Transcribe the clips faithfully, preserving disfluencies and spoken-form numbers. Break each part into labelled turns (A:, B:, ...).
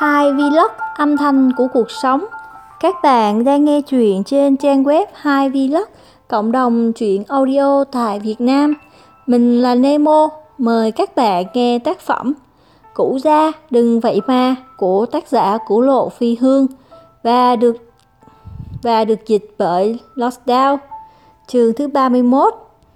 A: Hai Vlog âm thanh của cuộc sống. Các bạn đang nghe truyện trên trang web Hai Vlog, cộng đồng truyện audio tại Việt Nam. Mình là Nemo, mời các bạn nghe tác phẩm Cũ Gia Đừng Vậy Mà của tác giả Cửu Lộ Phi Hương và được và được dịch bởi Lost Down. Chương thứ ba mươi mốt.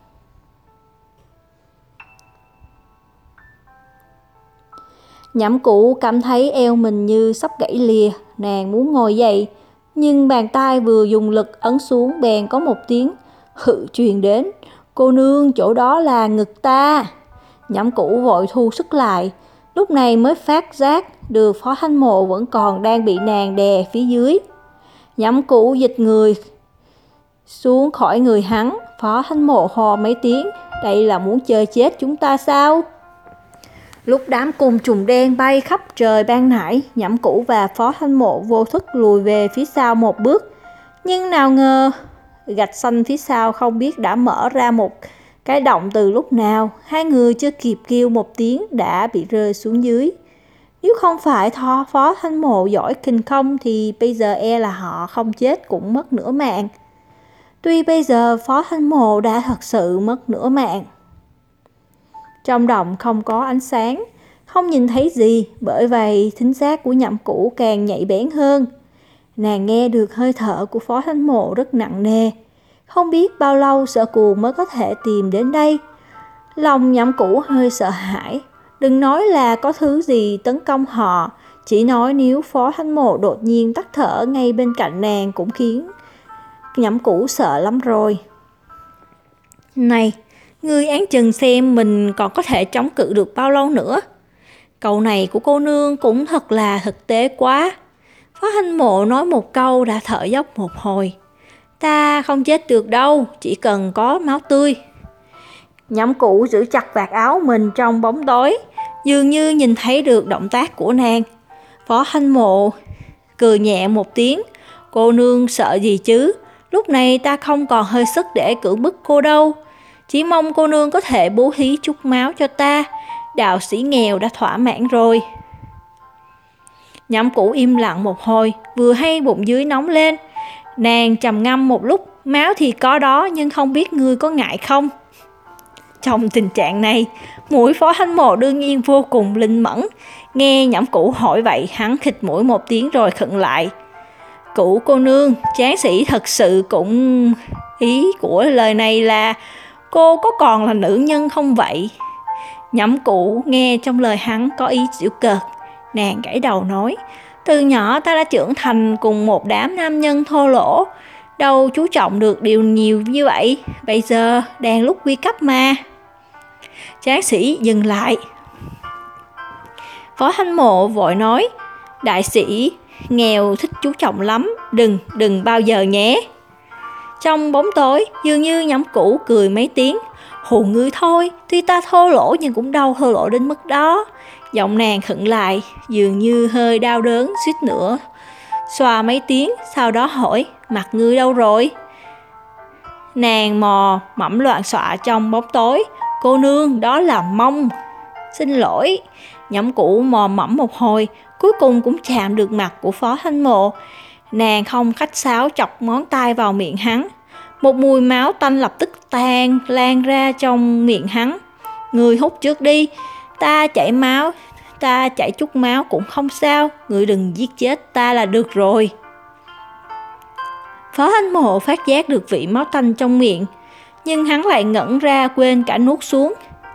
A: Nhậm Cụ cảm thấy eo mình như sắp gãy lìa, nàng muốn ngồi dậy, nhưng bàn tay vừa dùng lực ấn xuống bèn có một tiếng hự truyền đến. Cô nương, chỗ đó là ngực ta. Nhậm Cụ vội thu sức lại, lúc này mới phát giác được Phó Thanh Mộ vẫn còn đang bị nàng đè phía dưới. Nhậm Cụ dịch người xuống khỏi người hắn. Phó Thanh Mộ hò mấy tiếng, đây là muốn chơi chết chúng ta sao? Lúc đám côn trùng đen bay khắp trời ban nãy, Nhậm Cụ và Phó Thanh Mộ vô thức lùi về phía sau một bước. Nhưng nào ngờ, gạch xanh phía sau không biết đã mở ra một cái động từ lúc nào. Hai người chưa kịp kêu một tiếng đã bị rơi xuống dưới. Nếu không phải Tho Phó Thanh Mộ giỏi kinh không thì bây giờ e là họ không chết cũng mất nửa mạng. Tuy bây giờ Phó Thanh Mộ đã thật sự mất nửa mạng. Trong động không có ánh sáng, không nhìn thấy gì, bởi vậy thính giác của Nhậm Cụ càng nhạy bén hơn. Nàng nghe được hơi thở của Phó Thanh Mộ rất nặng nề, không biết bao lâu Sở Cuồng mới có thể tìm đến đây. Lòng Nhậm Cụ hơi sợ hãi, đừng nói là có thứ gì tấn công họ, chỉ nói nếu Phó Thanh Mộ đột nhiên tắt thở ngay bên cạnh nàng cũng khiến Nhậm Cụ sợ lắm rồi. Này, ngươi án chừng xem mình còn có thể chống cự được bao lâu nữa. Câu này của cô nương cũng thật là thực tế quá. Phó Thanh Mộ nói một câu đã thở dốc một hồi. Ta không chết được đâu, chỉ cần có máu tươi. Nhậm Cụ giữ chặt vạt áo mình trong bóng tối, dường như nhìn thấy được động tác của nàng. Phó Thanh Mộ cười nhẹ một tiếng. Cô nương sợ gì chứ, lúc này ta không còn hơi sức để cưỡng bức cô đâu. Chỉ mong cô nương có thể bố thí chút máu cho ta, đạo sĩ nghèo đã thỏa mãn rồi. Nhậm Cụ im lặng một hồi, vừa hay bụng dưới nóng lên. Nàng trầm ngâm một lúc, máu thì có đó nhưng không biết ngươi có ngại không? Trong tình trạng này, mũi Phó Thanh Mộ đương nhiên vô cùng linh mẫn. Nghe Nhậm Cụ hỏi vậy, hắn khịt mũi một tiếng rồi khựng lại. Cụ cô nương, tráng sĩ thật sự cũng... Ý của lời này là cô có còn là nữ nhân không vậy? Nhậm Cụ nghe trong lời hắn có ý giễu cợt. Nàng gãy đầu nói, từ nhỏ ta đã trưởng thành cùng một đám nam nhân thô lỗ, đâu chú trọng được điều nhiều như vậy. Bây giờ đang lúc nguy cấp mà. Tráng sĩ dừng lại. Phó Thanh Mộ vội nói, đại sĩ nghèo thích chú trọng lắm, đừng, đừng bao giờ nhé. Trong bóng tối, dường như Nhậm Cụ cười mấy tiếng. Hù ngươi thôi, tuy ta thô lỗ nhưng cũng đâu thô lỗ đến mức đó. Giọng nàng khựng lại, dường như hơi đau đớn, suýt nữa xoa mấy tiếng, sau đó hỏi, mặt ngươi đâu rồi? Nàng mò mẫm loạn xọa trong bóng tối. Cô nương, đó là mông. Xin lỗi. Nhậm Cụ mò mẫm một hồi, cuối cùng cũng chạm được mặt của Phó Thanh Mộ. Nàng không khách sáo chọc ngón tay vào miệng hắn. Một mùi máu tanh lập tức tan lan ra trong miệng hắn. Người hút trước đi, ta chảy máu, ta chảy chút máu cũng không sao, người đừng giết chết ta là được rồi. Phó Thanh Mộ phát giác được vị máu tanh trong miệng, nhưng hắn lại ngẩn ra quên cả nuốt xuống.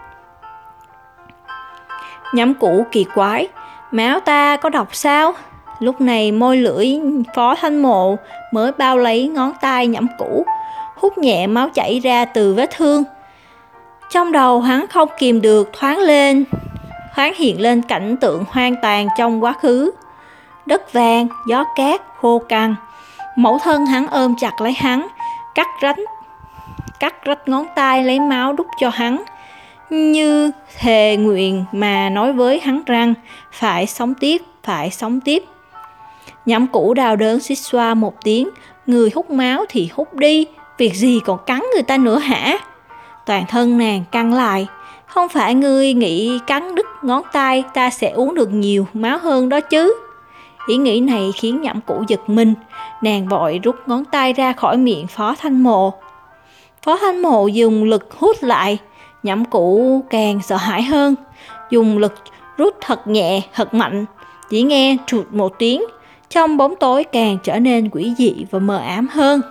A: Nhậm Cụ kỳ quái, máu ta có độc sao? Lúc này môi lưỡi Phó Thanh Mộ mới bao lấy ngón tay Nhậm Cụ, hút nhẹ máu chảy ra từ vết thương. Trong đầu hắn không kìm được thoáng lên, thoáng hiện lên cảnh tượng hoang tàn trong quá khứ. Đất vàng, gió cát, khô cằn. Mẫu thân hắn ôm chặt lấy hắn, cắt rách, cắt rách ngón tay lấy máu đút cho hắn, như thề nguyện mà nói với hắn rằng phải sống tiếp, phải sống tiếp. Nhậm Cụ đau đớn suýt xoa một tiếng, người hút máu thì hút đi, việc gì còn cắn người ta nữa hả? Toàn thân nàng căng lại, không phải ngươi nghĩ cắn đứt ngón tay ta sẽ uống được nhiều máu hơn đó chứ? Ý nghĩ này khiến Nhậm Cũ giật mình, nàng vội rút ngón tay ra khỏi miệng Phó Thanh Mộ. Phó Thanh Mộ dùng lực hút lại, Nhậm Cũ càng sợ hãi hơn, dùng lực rút thật nhẹ, thật mạnh, chỉ nghe trụt một tiếng, trong bóng tối càng trở nên quỷ dị và mờ ám hơn.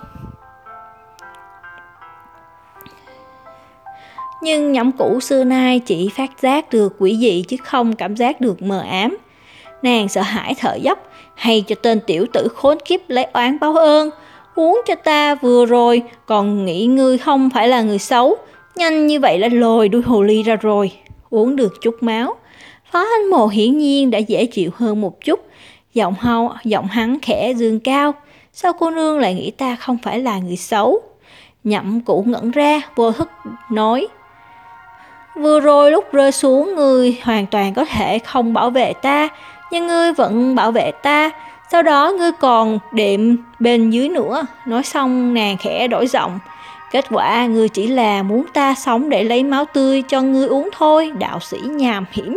A: Nhưng Nhậm Cũ xưa nay chỉ phát giác được quỷ dị chứ không cảm giác được mờ ám. Nàng sợ hãi thở dốc, hay cho tên tiểu tử khốn kiếp lấy oán báo ơn, uống cho ta vừa rồi, còn nghĩ ngươi không phải là người xấu, nhanh như vậy đã lồi đuôi hồ ly ra rồi, uống được chút máu. Phó Thanh Mộ hiển nhiên đã dễ chịu hơn một chút, giọng hau, giọng hắn khẽ dương cao, sao cô nương lại nghĩ ta không phải là người xấu? Nhậm Cũ ngẩn ra, vô thức nói, vừa rồi lúc rơi xuống ngươi hoàn toàn có thể không bảo vệ ta, nhưng ngươi vẫn bảo vệ ta, sau đó ngươi còn đệm bên dưới nữa. Nói xong nàng khẽ đổi giọng, kết quả ngươi chỉ là muốn ta sống để lấy máu tươi cho ngươi uống thôi, đạo sĩ nham hiểm.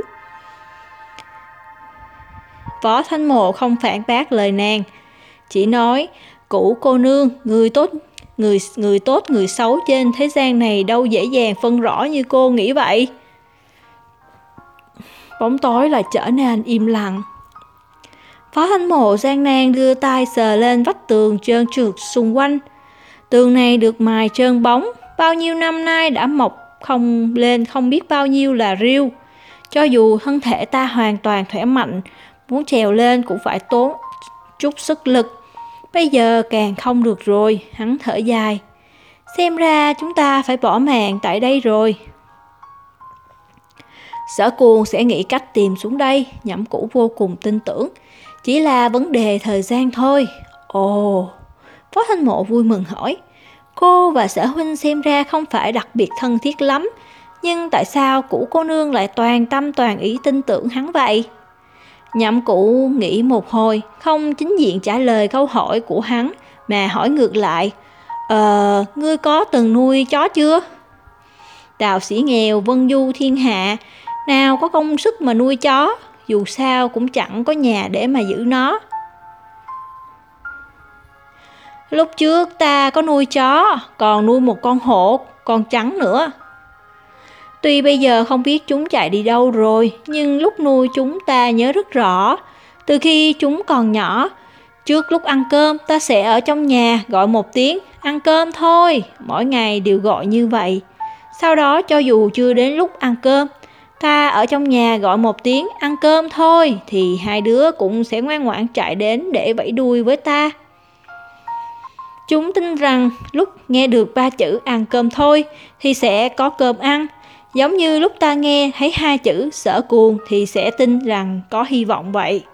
A: Phó Thanh Mộ không phản bác lời nàng, chỉ nói, Cũ cô nương, người tốt người người tốt người xấu trên thế gian này đâu dễ dàng phân rõ như cô nghĩ vậy. Bóng tối lại trở nên im lặng. Phó Thanh Mộ gian nan đưa tay sờ lên vách tường trơn trượt xung quanh. Tường này được mài trơn bóng, bao nhiêu năm nay đã mọc không lên không biết bao nhiêu là rêu. Cho dù thân thể ta hoàn toàn khỏe mạnh, muốn trèo lên cũng phải tốn chút sức lực. Bây giờ càng không được rồi, hắn thở dài. Xem ra chúng ta phải bỏ mạng tại đây rồi. Sở Cuồng sẽ nghĩ cách tìm xuống đây, Nhậm Cũ vô cùng tin tưởng. Chỉ là vấn đề thời gian thôi. Ồ, Phó Thanh Mộ vui mừng hỏi. Cô và Sở huynh xem ra không phải đặc biệt thân thiết lắm, nhưng tại sao Cũ cô nương lại toàn tâm toàn ý tin tưởng hắn vậy? Nhậm Cũ nghĩ một hồi, không chính diện trả lời câu hỏi của hắn, mà hỏi ngược lại. Ờ, ngươi có từng nuôi chó chưa? Đạo sĩ nghèo vân du thiên hạ, nào có công sức mà nuôi chó, dù sao cũng chẳng có nhà để mà giữ nó. Lúc trước ta có nuôi chó, còn nuôi một con hổ, con trắng nữa. Tuy bây giờ không biết chúng chạy đi đâu rồi, nhưng lúc nuôi chúng ta nhớ rất rõ. Từ khi chúng còn nhỏ, trước lúc ăn cơm ta sẽ ở trong nhà gọi một tiếng ăn cơm thôi, mỗi ngày đều gọi như vậy. Sau đó cho dù chưa đến lúc ăn cơm, ta ở trong nhà gọi một tiếng ăn cơm thôi, thì hai đứa cũng sẽ ngoan ngoãn chạy đến để vẫy đuôi với ta. Chúng tin rằng lúc nghe được ba chữ ăn cơm thôi thì sẽ có cơm ăn. Giống như lúc ta nghe thấy hai chữ Sở Cuồng thì sẽ tin rằng có hy vọng vậy.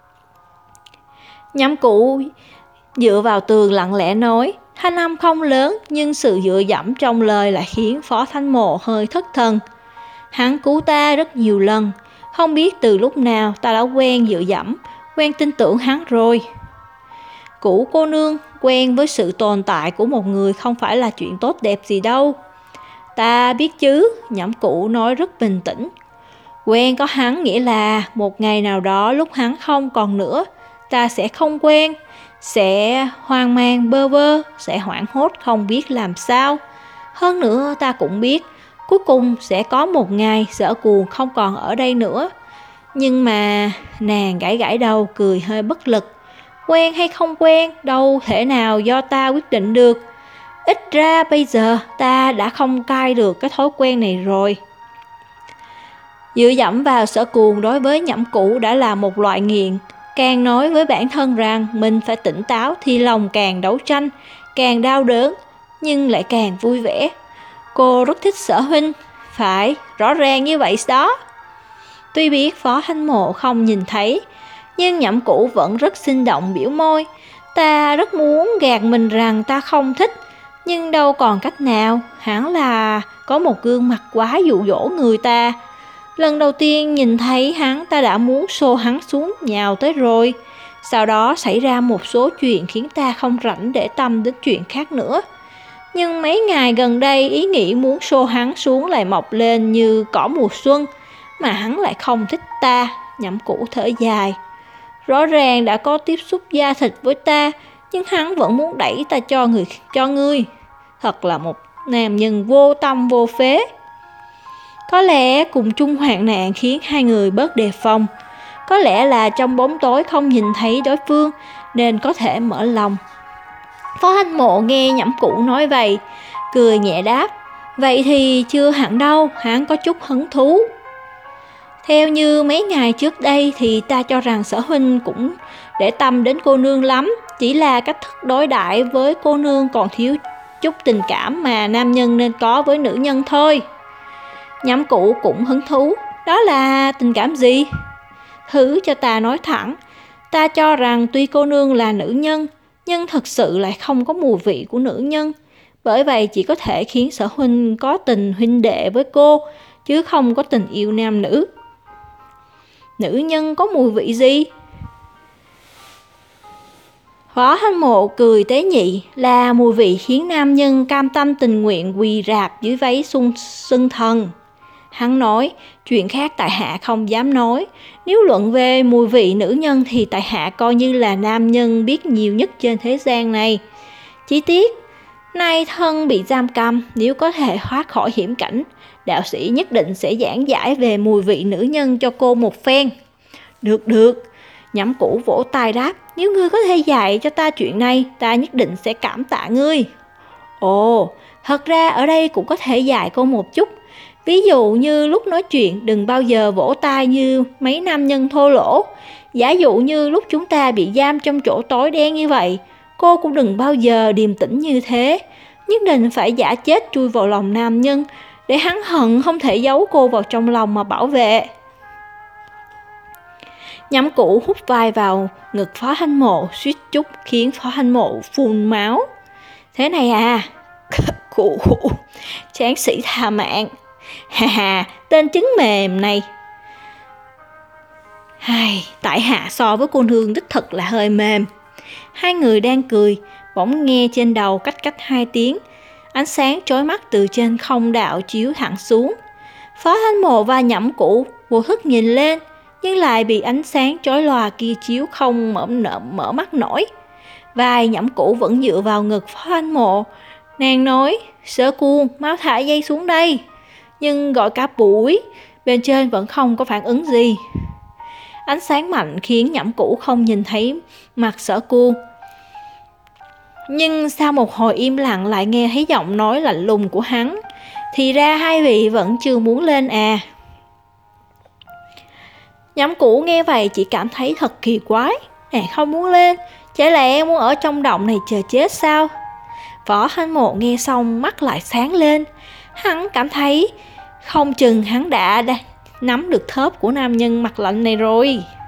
A: Nhậm Cũ dựa vào tường lặng lẽ nói, thanh âm không lớn nhưng sự dựa dẫm trong lời lại khiến Phó Thanh Mộ hơi thất thần. Hắn cứu ta rất nhiều lần, không biết từ lúc nào ta đã quen dựa dẫm, quen tin tưởng hắn rồi. Cũ cô nương quen với sự tồn tại của một người không phải là chuyện tốt đẹp gì đâu. Ta biết chứ, Nhậm Cũ nói rất bình tĩnh. Quen có hắn nghĩa là một ngày nào đó lúc hắn không còn nữa, ta sẽ không quen, sẽ hoang mang bơ vơ, sẽ hoảng hốt không biết làm sao. Hơn nữa ta cũng biết, cuối cùng sẽ có một ngày Sở Cuồng không còn ở đây nữa. Nhưng mà nàng gãi gãi đầu cười hơi bất lực. Quen hay không quen đâu thể nào do ta quyết định được. Ít ra bây giờ ta đã không cai được cái thói quen này rồi. Dựa dẫm vào Sở Cuồng đối với Nhậm Cũ đã là một loại nghiện. Càng nói với bản thân rằng mình phải tỉnh táo thì lòng càng đấu tranh, càng đau đớn, nhưng lại càng vui vẻ. Cô rất thích Sở huynh, phải, rõ ràng như vậy đó. Tuy biết Phó Thanh Mộ không nhìn thấy, nhưng Nhậm Cũ vẫn rất sinh động biểu môi. Ta rất muốn gạt mình rằng ta không thích, nhưng đâu còn cách nào, hẳn là có một gương mặt quá dụ dỗ người ta. Lần đầu tiên nhìn thấy hắn ta đã muốn xô hắn xuống nhào tới rồi. Sau đó xảy ra một số chuyện khiến ta không rảnh để tâm đến chuyện khác nữa. Nhưng mấy ngày gần đây ý nghĩ muốn xô hắn xuống lại mọc lên như cỏ mùa xuân, mà hắn lại không thích ta. Nhậm Cũ thở dài. Rõ ràng đã có tiếp xúc da thịt với ta, nhưng hắn vẫn muốn đẩy ta cho người cho ngươi. Thật là một nam nhân vô tâm vô phế. Có lẽ cùng chung hoạn nạn khiến hai người bớt đề phòng. Có lẽ là trong bóng tối không nhìn thấy đối phương nên có thể mở lòng. Phó Hanh Mộ nghe Nhậm Cụ nói vậy, cười nhẹ đáp, vậy thì chưa hẳn đâu, hắn có chút hứng thú. Theo như mấy ngày trước đây thì ta cho rằng Sở huynh cũng để tâm đến cô nương lắm, chỉ là cách thức đối đãi với cô nương còn thiếu chút tình cảm mà nam nhân nên có với nữ nhân thôi. Nhậm Cụ cũng hứng thú, đó là tình cảm gì? Thử cho ta nói thẳng. Ta cho rằng tuy cô nương là nữ nhân, nhưng thật sự lại không có mùi vị của nữ nhân. Bởi vậy chỉ có thể khiến Sở huynh có tình huynh đệ với cô, chứ không có tình yêu nam nữ. Nữ nhân có mùi vị gì? Phó Hanh Mộ cười tế nhị, là mùi vị khiến nam nhân cam tâm tình nguyện quỳ rạp dưới váy xung xưng thần. Hắn nói, chuyện khác tại hạ không dám nói. Nếu luận về mùi vị nữ nhân thì tại hạ coi như là nam nhân biết nhiều nhất trên thế gian này. Chỉ tiếc, nay thân bị giam cầm, nếu có thể thoát khỏi hiểm cảnh, đạo sĩ nhất định sẽ giảng giải về mùi vị nữ nhân cho cô một phen. Được được, Nhậm Cụ vỗ tay đáp, nếu ngươi có thể dạy cho ta chuyện này, ta nhất định sẽ cảm tạ ngươi. Ồ, thật ra ở đây cũng có thể dạy cô một chút. Ví dụ như lúc nói chuyện đừng bao giờ vỗ tay như mấy nam nhân thô lỗ. Giả dụ như lúc chúng ta bị giam trong chỗ tối đen như vậy, cô cũng đừng bao giờ điềm tĩnh như thế. Nhất định phải giả chết chui vào lòng nam nhân, để hắn hận không thể giấu cô vào trong lòng mà bảo vệ. Nhậm Cụ hút vai vào ngực Phó Hanh Mộ, suýt chút khiến Phó Hanh Mộ phun máu. Thế này à? Cụ tráng sĩ tha mạng. Hà hà, tên trứng mềm này. Hai, tại hạ so với cô nương đích thực là hơi mềm. Hai người đang cười, bỗng nghe trên đầu cách cách hai tiếng. Ánh sáng chói mắt từ trên không đạo chiếu thẳng xuống. Phó Hanh Mộ và Nhậm Cụ vô thức nhìn lên, nhưng lại bị ánh sáng chói lòa kia chiếu không mở, mở, mở mắt nổi. Vai Nhậm Cụ vẫn dựa vào ngực Phó Hanh Mộ. Nàng nói, Sở Cuồng, mau thả dây xuống đây. Nhưng gọi cả buổi, bên trên vẫn không có phản ứng gì. Ánh sáng mạnh khiến Nhậm Cụ không nhìn thấy mặt Sở Cuồng. Nhưng sau một hồi im lặng lại nghe thấy giọng nói lạnh lùng của hắn. Thì ra hai vị vẫn chưa muốn lên à? Nhậm Cụ nghe vậy chỉ cảm thấy thật kỳ quái. Nàng không muốn lên, chả lẽ muốn ở trong động này chờ chết sao? Phó Hanh Mộ nghe xong mắt lại sáng lên. Hắn cảm thấy không chừng hắn đã, đã nắm được thớp của nam nhân mặt lạnh này rồi.